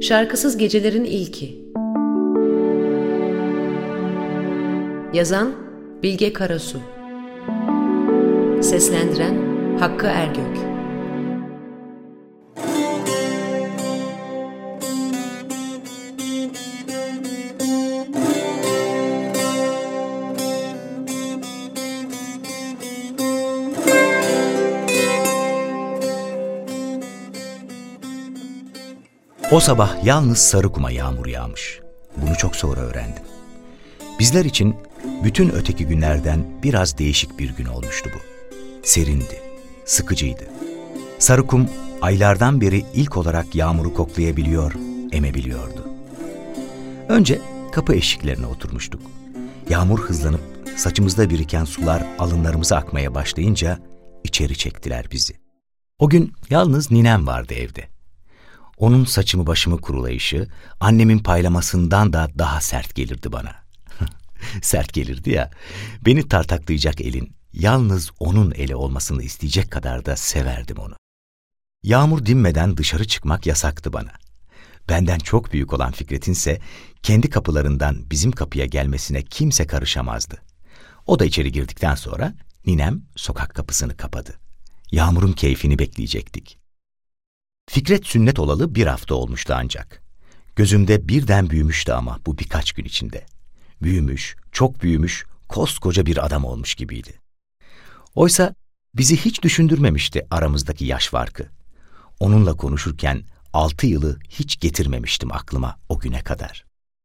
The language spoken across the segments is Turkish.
Şarkısız Gecelerin İlki. Yazan Bilge Karasu. Seslendiren Hakkı Ergök. O sabah yalnız Sarıkum'a yağmur yağmış. Bunu çok sonra öğrendim. Bizler için bütün öteki günlerden biraz değişik bir gün olmuştu bu. Serindi, sıkıcıydı. Sarıkum aylardan beri ilk olarak yağmuru koklayabiliyor, emebiliyordu. Önce kapı eşiklerine oturmuştuk. Yağmur hızlanıp saçımızda biriken sular alınlarımıza akmaya başlayınca içeri çektiler bizi. O gün yalnız ninem vardı evde. Onun saçımı başımı kurulayışı, annemin paylamasından da daha sert gelirdi bana. Sert gelirdi ya, beni tartaklayacak elin, yalnız onun eli olmasını isteyecek kadar da severdim onu. Yağmur dinmeden dışarı çıkmak yasaktı bana. Benden çok büyük olan Fikret'in ise kendi kapılarından bizim kapıya gelmesine kimse karışamazdı. O da içeri girdikten sonra ninem sokak kapısını kapadı. Yağmurun keyfini bekleyecektik. Fikret sünnet olalı 1 hafta olmuştu ancak. Gözümde birden büyümüştü ama bu birkaç gün içinde. Büyümüş, çok büyümüş, koskoca bir adam olmuş gibiydi. Oysa bizi hiç düşündürmemişti aramızdaki yaş farkı. Onunla konuşurken 6 yılı hiç getirmemiştim aklıma o güne kadar.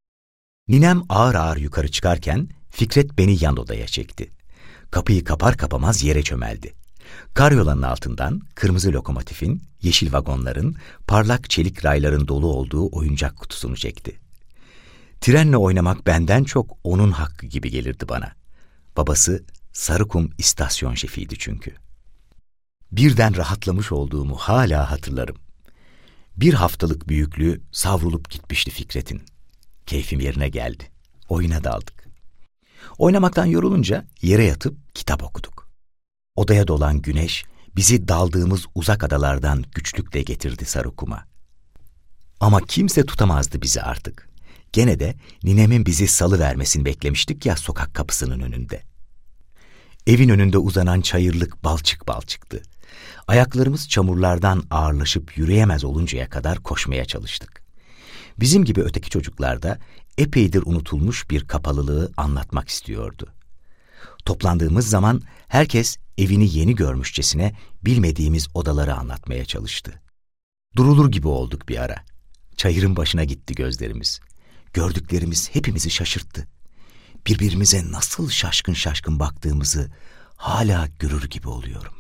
Ninem ağır ağır yukarı çıkarken Fikret beni yan odaya çekti. Kapıyı kapar kapamaz yere çömeldi. Karyolanın altından kırmızı lokomotifin, yeşil vagonların, parlak çelik rayların dolu olduğu oyuncak kutusunu çekti. Trenle oynamak benden çok onun hakkı gibi gelirdi bana. Babası Sarıkum istasyon şefiydi çünkü. Birden rahatlamış olduğumu hala hatırlarım. 1 haftalık büyüklüğü savrulup gitmişti Fikret'in. Keyfim yerine geldi. Oyuna daldık. Oynamaktan yorulunca yere yatıp kitap okuduk. Odaya dolan güneş bizi daldığımız uzak adalardan güçlükle getirdi Sarıkum'a. Ama kimse tutamazdı bizi artık. Gene de ninemin bizi salıvermesini beklemiştik ya sokak kapısının önünde. Evin önünde uzanan çayırlık balçık balçıktı. Ayaklarımız çamurlardan ağırlaşıp yürüyemez oluncaya kadar koşmaya çalıştık. Bizim gibi öteki çocuklar da epeydir unutulmuş bir kapalılığı anlatmak istiyordu. Toplandığımız zaman herkes evini yeni görmüşçesine bilmediğimiz odaları anlatmaya çalıştı. Durulur gibi olduk bir ara. Çayırın başına gitti gözlerimiz. Gördüklerimiz hepimizi şaşırttı. Birbirimize nasıl şaşkın şaşkın baktığımızı hala görür gibi oluyorum.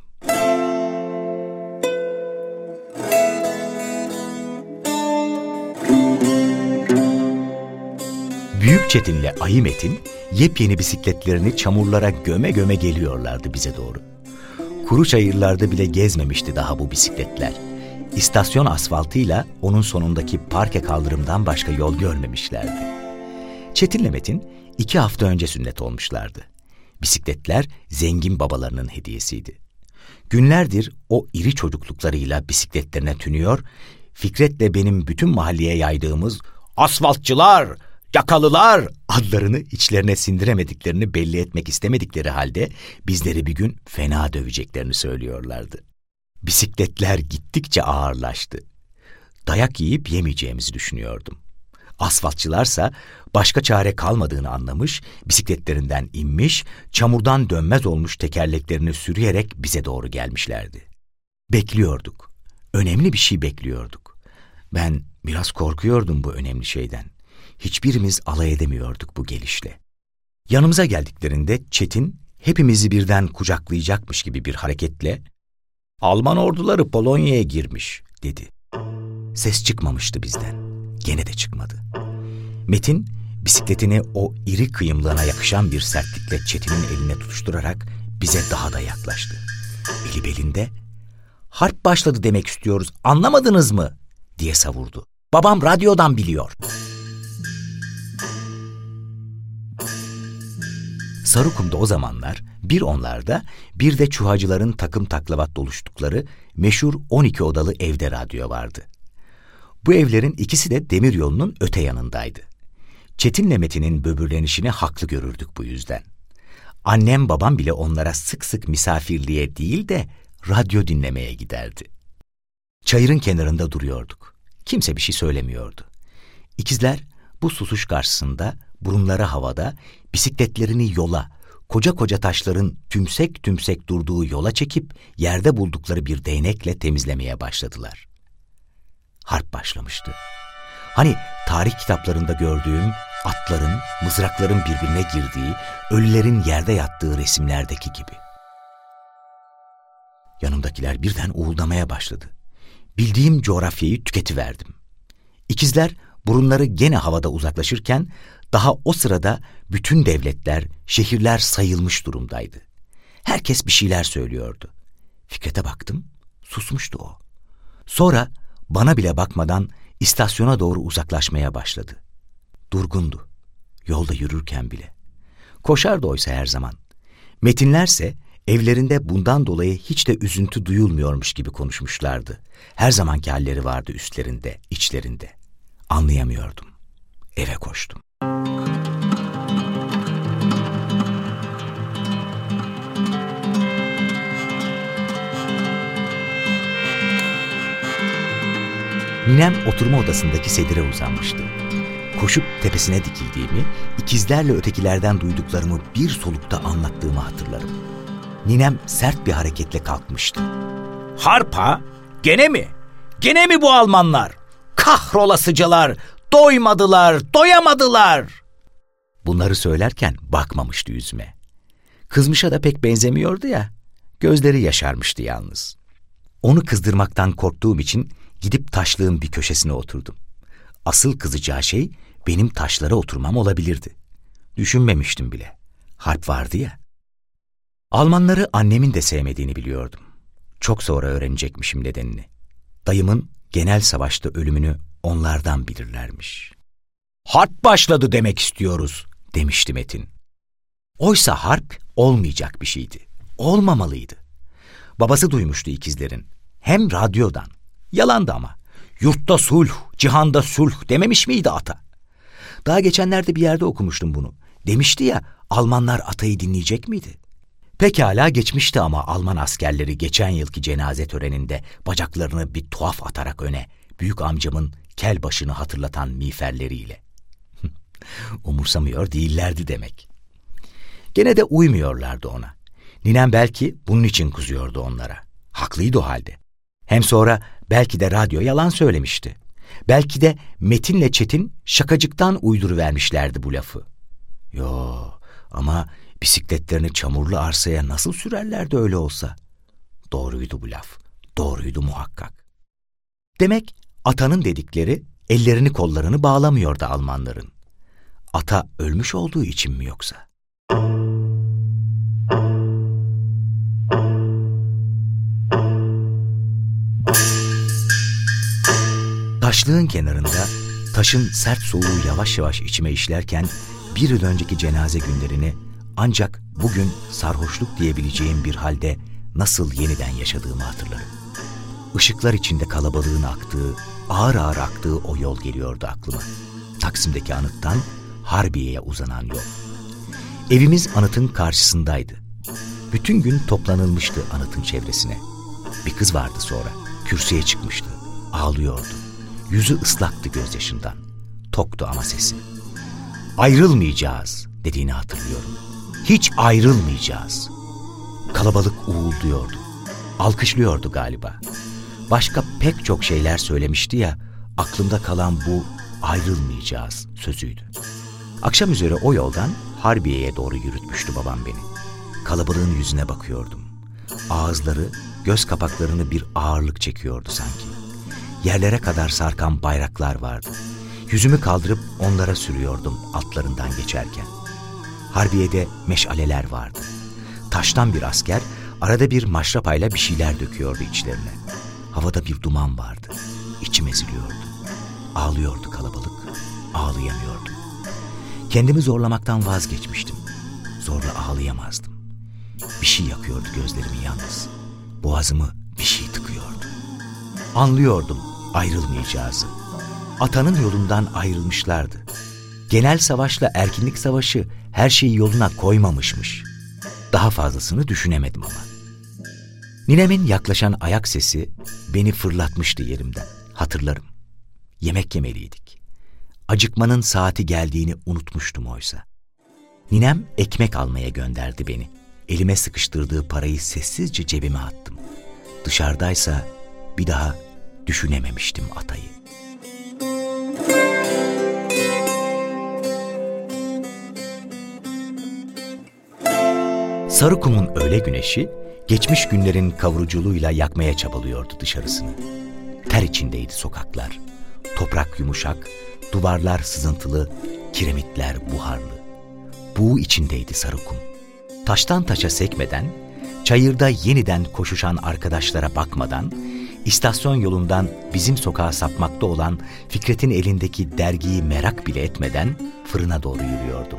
Büyük Çetin'le Ayı Metin yepyeni bisikletlerini çamurlara göme göme geliyorlardı bize doğru. Kuru çayırlarda bile gezmemişti daha bu bisikletler. İstasyon asfaltıyla onun sonundaki parke kaldırımdan başka yol görmemişlerdi. Çetin'le Metin 2 hafta önce sünnet olmuşlardı. Bisikletler zengin babalarının hediyesiydi. Günlerdir o iri çocukluklarıyla bisikletlerine tünüyor, Fikret'le benim bütün mahalleye yaydığımız asfaltçılar, yakalılar adlarını içlerine sindiremediklerini belli etmek istemedikleri halde bizleri bir gün fena döveceklerini söylüyorlardı. Bisikletler gittikçe ağırlaştı. Dayak yiyip yemeyeceğimizi düşünüyordum. Asfaltçılarsa başka çare kalmadığını anlamış, bisikletlerinden inmiş, çamurdan dönmez olmuş tekerleklerini sürüyerek bize doğru gelmişlerdi. Bekliyorduk. Önemli bir şey bekliyorduk. Ben biraz korkuyordum bu önemli şeyden. Hiçbirimiz alay edemiyorduk bu gelişle. Yanımıza geldiklerinde Çetin hepimizi birden kucaklayacakmış gibi bir hareketle "Alman orduları Polonya'ya girmiş," dedi. Ses çıkmamıştı bizden. Gene de çıkmadı. Metin bisikletini o iri kıyımlığına yakışan bir sertlikle Çetin'in eline tutuşturarak bize daha da yaklaştı. Eli belinde "Harp başladı demek istiyoruz, anlamadınız mı?" diye savurdu. "Babam radyodan biliyor." Sarıkum'da o zamanlar bir onlarda bir de çuhacıların takım taklavat doluştukları meşhur 12 odalı evde radyo vardı. Bu evlerin ikisi de demiryolunun öte yanındaydı. Çetin'le Metin'in böbürlenişini haklı görürdük bu yüzden. Annem babam bile onlara sık sık misafirliğe değil de radyo dinlemeye giderdi. Çayırın kenarında duruyorduk. Kimse bir şey söylemiyordu. İkizler bu susuş karşısında burunları havada, bisikletlerini yola, koca koca taşların tümsek tümsek durduğu yola çekip yerde buldukları bir değnekle temizlemeye başladılar. Harp başlamıştı. Hani tarih kitaplarında gördüğüm atların, mızrakların birbirine girdiği, ölülerin yerde yattığı resimlerdeki gibi. Yanımdakiler birden uğuldamaya başladı. Bildiğim coğrafyayı tüketiverdim. İkizler burunları gene havada uzaklaşırken daha o sırada bütün devletler, şehirler sayılmış durumdaydı. Herkes bir şeyler söylüyordu. Fikret'e baktım, susmuştu o. Sonra bana bile bakmadan istasyona doğru uzaklaşmaya başladı. Durgundu, yolda yürürken bile. Koşardı oysa her zaman. Metinlerse evlerinde bundan dolayı hiç de üzüntü duyulmuyormuş gibi konuşmuşlardı. Her zamanki halleri vardı üstlerinde, içlerinde. Anlayamıyordum. Eve koştum. Ninem oturma odasındaki sedire uzanmıştı. Koşup tepesine dikildiğimi, ikizlerle ötekilerden duyduklarımı bir solukta anlattığımı hatırlarım. Ninem sert bir hareketle kalkmıştı. "Harpa? Gene mi? Gene mi bu Almanlar? Kahrolasıcalar! Doymadılar, doyamadılar!" Bunları söylerken bakmamıştı yüzüme. Kızmışa da pek benzemiyordu ya, gözleri yaşarmıştı yalnız. Onu kızdırmaktan korktuğum için gidip taşlığın bir köşesine oturdum. Asıl kızacağı şey benim taşlara oturmam olabilirdi. Düşünmemiştim bile. Harp vardı ya. Almanları annemin de sevmediğini biliyordum. Çok sonra öğrenecekmişim nedenini. Dayımın genel savaşta ölümünü onlardan bilirlermiş. "Harp başladı demek istiyoruz," demişti Metin. Oysa harp olmayacak bir şeydi. Olmamalıydı. Babası duymuştu ikizlerin. Hem radyodan. Yalandı ama. "Yurtta sulh, cihanda sulh" dememiş miydi ata? Daha geçenlerde bir yerde okumuştum bunu. Demişti ya, Almanlar atayı dinleyecek miydi? Pekala geçmişti ama Alman askerleri geçen yılki cenaze töreninde bacaklarını bir tuhaf atarak öne, büyük amcamın kel başını hatırlatan miğferleriyle. Umursamıyor değillerdi demek. Gene de uymuyorlardı ona. Ninem belki bunun için kızıyordu onlara. Haklıydı o halde. Hem sonra belki de radyo yalan söylemişti. Belki de Metin'le Çetin şakacıktan uyduruvermişlerdi bu lafı. Yo, ama bisikletlerini çamurlu arsaya nasıl sürerlerdi öyle olsa? Doğruydu bu laf. Doğruydu muhakkak. Demek atanın dedikleri ellerini kollarını bağlamıyordu Almanların. Ata ölmüş olduğu için mi yoksa? Taşlığın kenarında taşın sert soğuğu yavaş yavaş içime işlerken bir yıl önceki cenaze günlerini ancak bugün sarhoşluk diyebileceğim bir halde nasıl yeniden yaşadığımı hatırlarım. Işıklar içinde kalabalığın aktığı, ağır ağır aktığı o yol geliyordu aklıma. Taksim'deki anıttan Harbiye'ye uzanan yol. Evimiz anıtın karşısındaydı. Bütün gün toplanılmıştı anıtın çevresine. Bir kız vardı sonra, kürsüye çıkmıştı, ağlıyordu. Yüzü ıslaktı gözyaşından. Toktu ama sesi. "Ayrılmayacağız" dediğini hatırlıyorum. Hiç ayrılmayacağız. Kalabalık uğulduyordu. Alkışlıyordu galiba. Başka pek çok şeyler söylemişti ya, aklımda kalan bu "ayrılmayacağız" sözüydü. Akşam üzere o yoldan Harbiye'ye doğru yürütmüştü babam beni. Kalabalığın yüzüne bakıyordum. Ağızları, göz kapaklarını bir ağırlık çekiyordu sanki. Yerlere kadar sarkan bayraklar vardı. Yüzümü kaldırıp onlara sürüyordum altlarından geçerken. Harbiye'de meşaleler vardı. Taştan bir asker arada bir maşrapayla bir şeyler döküyordu içlerine. Havada bir duman vardı. İçim eziliyordu. Ağlıyordu kalabalık. Ağlayamıyordum. Kendimi zorlamaktan vazgeçmiştim. Zorla ağlayamazdım. Bir şey yakıyordu gözlerimi yalnız. Boğazımı bir şey tıkıyordu. Anlıyordum ayrılmayacağızı. atanın yolundan ayrılmışlardı. Genel savaşla erkinlik savaşı her şeyi yoluna koymamışmış. Daha fazlasını düşünemedim ama. Ninemin yaklaşan ayak sesi beni fırlatmıştı yerimden. Hatırlarım. Yemek yemeliydik. Acıkmanın saati geldiğini unutmuştum oysa. Ninem ekmek almaya gönderdi beni. Elime sıkıştırdığı parayı sessizce cebime attım. Dışarıdaysa bir daha düşünememiştim atayı. Sarıkum'un öğle güneşi geçmiş günlerin kavuruculuğuyla yakmaya çabalıyordu dışarısını. Ter içindeydi sokaklar. Toprak yumuşak, duvarlar sızıntılı, kiremitler buharlı. Buğu içindeydi Sarıkum. Taştan taşa sekmeden, çayırda yeniden koşuşan arkadaşlara bakmadan, istasyon yolundan bizim sokağa sapmakta olan Fikret'in elindeki dergiyi merak bile etmeden fırına doğru yürüyordum.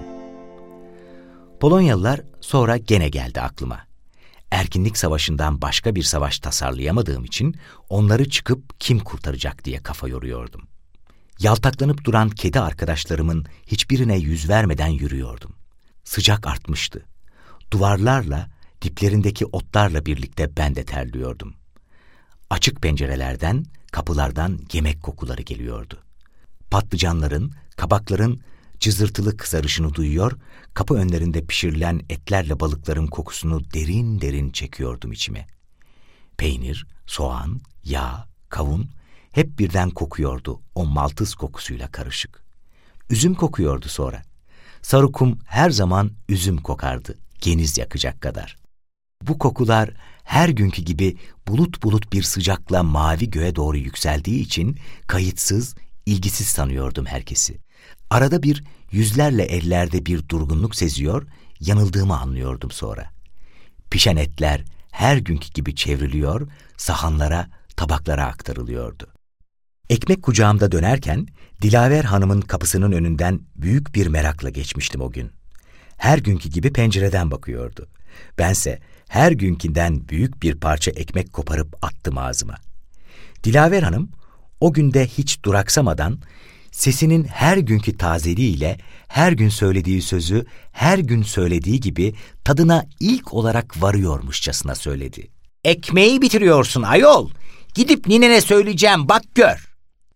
Polonyalılar sonra gene geldi aklıma. Erkinlik Savaşı'ndan başka bir savaş tasarlayamadığım için onları çıkıp kim kurtaracak diye kafa yoruyordum. Yaltaklanıp duran kedi arkadaşlarımın hiçbirine yüz vermeden yürüyordum. Sıcak artmıştı. Duvarlarla, diplerindeki otlarla birlikte ben de terliyordum. Açık pencerelerden, kapılardan yemek kokuları geliyordu. Patlıcanların, kabakların cızırtılı kızarışını duyuyor, kapı önlerinde pişirilen etlerle balıkların kokusunu derin derin çekiyordum içime. Peynir, soğan, yağ, kavun hep birden kokuyordu o maltız kokusuyla karışık. Üzüm kokuyordu sonra. Sarıkum her zaman üzüm kokardı, geniz yakacak kadar. Bu kokular her günkü gibi bulut bulut bir sıcakla mavi göğe doğru yükseldiği için kayıtsız, ilgisiz sanıyordum herkesi. Arada bir yüzlerle ellerde bir durgunluk seziyor, yanıldığımı anlıyordum sonra. Pişen etler her günkü gibi çevriliyor, sahanlara, tabaklara aktarılıyordu. Ekmek kucağımda dönerken Dilaver Hanım'ın kapısının önünden büyük bir merakla geçmiştim o gün. Her günkü gibi pencereden bakıyordu. Bense her günkinden büyük bir parça ekmek koparıp attım ağzıma. Dilaver Hanım o günde hiç duraksamadan sesinin her günkü tazeliğiyle her gün söylediği sözü her gün söylediği gibi tadına ilk olarak varıyormuşçasına söyledi. "Ekmeği bitiriyorsun ayol. Gidip ninene söyleyeceğim, bak gör."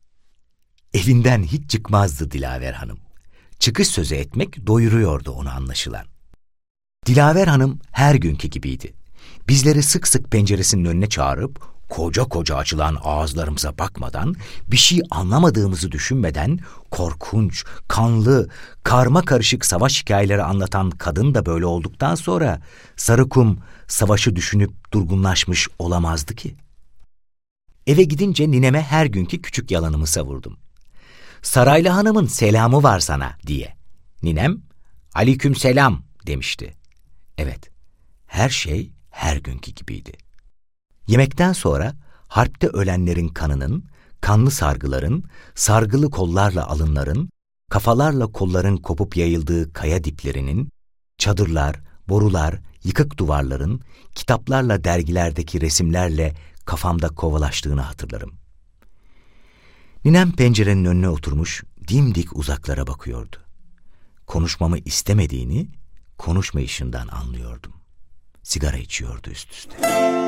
Evinden hiç çıkmazdı Dilaver Hanım. Çıkış sözü etmek doyuruyordu onu anlaşılan. Dilaver Hanım her günkü gibiydi. Bizleri sık sık penceresinin önüne çağırıp koca koca açılan ağızlarımıza bakmadan, bir şey anlamadığımızı düşünmeden korkunç, kanlı, karma karışık savaş hikayeleri anlatan kadın da böyle olduktan sonra Sarıkum savaşı düşünüp durgunlaşmış olamazdı ki. Eve gidince nineme her günkü küçük yalanımı savurdum. "Saraylı hanımın selamı var sana" diye. Ninem, "Aleyküm selam" demişti. Evet, her şey her günkü gibiydi. Yemekten sonra harpte ölenlerin kanının, kanlı sargıların, sargılı kollarla alınların, kafalarla kolların kopup yayıldığı kaya diplerinin, çadırlar, borular, yıkık duvarların, kitaplarla dergilerdeki resimlerle kafamda kovalaştığını hatırlarım. Ninem pencerenin önüne oturmuş, dimdik uzaklara bakıyordu. Konuşmamı istemediğini, konuşmayışından anlıyordum. Sigara içiyordu üst üste.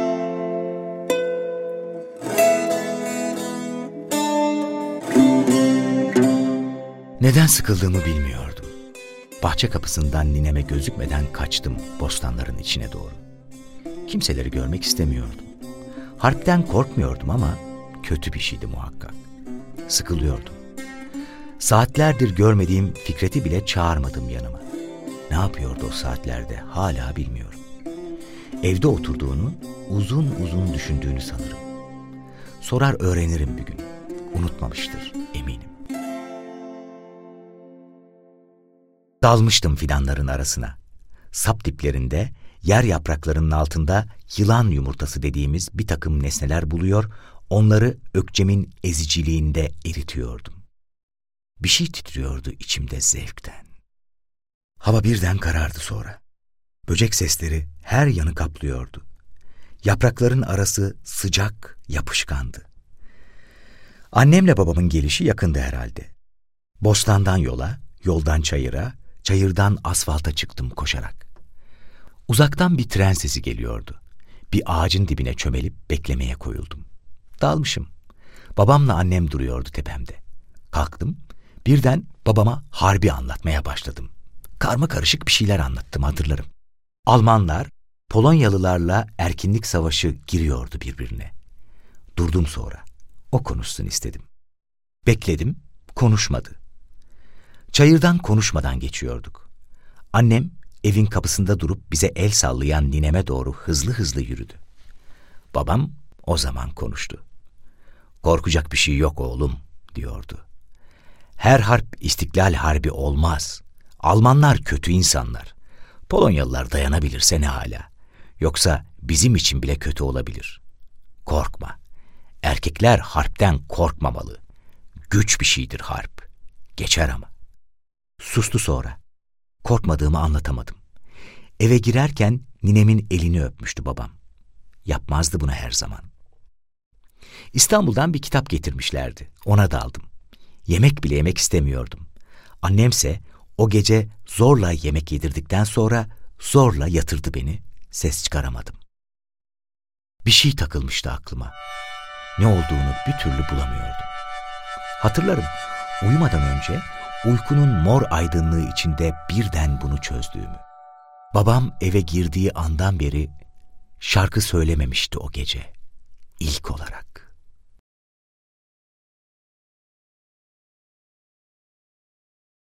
Neden sıkıldığımı bilmiyordum. Bahçe kapısından nineme gözükmeden kaçtım bostanların içine doğru. Kimseleri görmek istemiyordum. Harpten korkmuyordum ama kötü bir şeydi muhakkak. Sıkılıyordum. Saatlerdir görmediğim Fikret'i bile çağırmadım yanıma. Ne yapıyordu o saatlerde hala bilmiyorum. Evde oturduğunu, uzun uzun düşündüğünü sanırım. Sorar öğrenirim bir gün. Unutmamıştır eminim. Dalmıştım fidanların arasına. Sap diplerinde, yer yapraklarının altında yılan yumurtası dediğimiz bir takım nesneler buluyor, onları ökçemin eziciliğinde eritiyordum. Bir şey titriyordu içimde zevkten. Hava birden karardı sonra. Böcek sesleri her yanı kaplıyordu. Yaprakların arası sıcak, yapışkandı. Annemle babamın gelişi yakındı herhalde. Bostandan yola, yoldan çayıra, çayırdan asfalta çıktım koşarak. Uzaktan bir tren sesi geliyordu. Bir ağacın dibine çömelip beklemeye koyuldum. Dalmışım. Babamla annem duruyordu tepemde. Kalktım, birden babama harbi anlatmaya başladım. Karmakarışık bir şeyler anlattım, hatırlarım. Almanlar, Polonyalılarla erkinlik savaşı giriyordu birbirine. Durdum sonra. O konuşsun istedim. Bekledim, konuşmadı. Çayırdan konuşmadan geçiyorduk. Annem evin kapısında durup bize el sallayan nineme doğru hızlı hızlı yürüdü. Babam o zaman konuştu. "Korkacak bir şey yok oğlum," diyordu. "Her harp İstiklal Harbi olmaz. Almanlar kötü insanlar. Polonyalılar dayanabilirse ne hala. Yoksa bizim için bile kötü olabilir. Korkma. Erkekler harpten korkmamalı. Güç bir şeydir harp. Geçer ama." Sustu sonra. Korkmadığımı anlatamadım. Eve girerken ninemin elini öpmüştü babam. Yapmazdı bunu her zaman. İstanbul'dan bir kitap getirmişlerdi. Ona daldım. Yemek bile yemek istemiyordum. Annemse o gece zorla yemek yedirdikten sonra zorla yatırdı beni. Ses çıkaramadım. Bir şey takılmıştı aklıma. Ne olduğunu bir türlü bulamıyordum. Hatırlarım, uyumadan önce uykunun mor aydınlığı içinde birden bunu çözdüğümü. Babam eve girdiği andan beri şarkı söylememişti o gece. İlk olarak.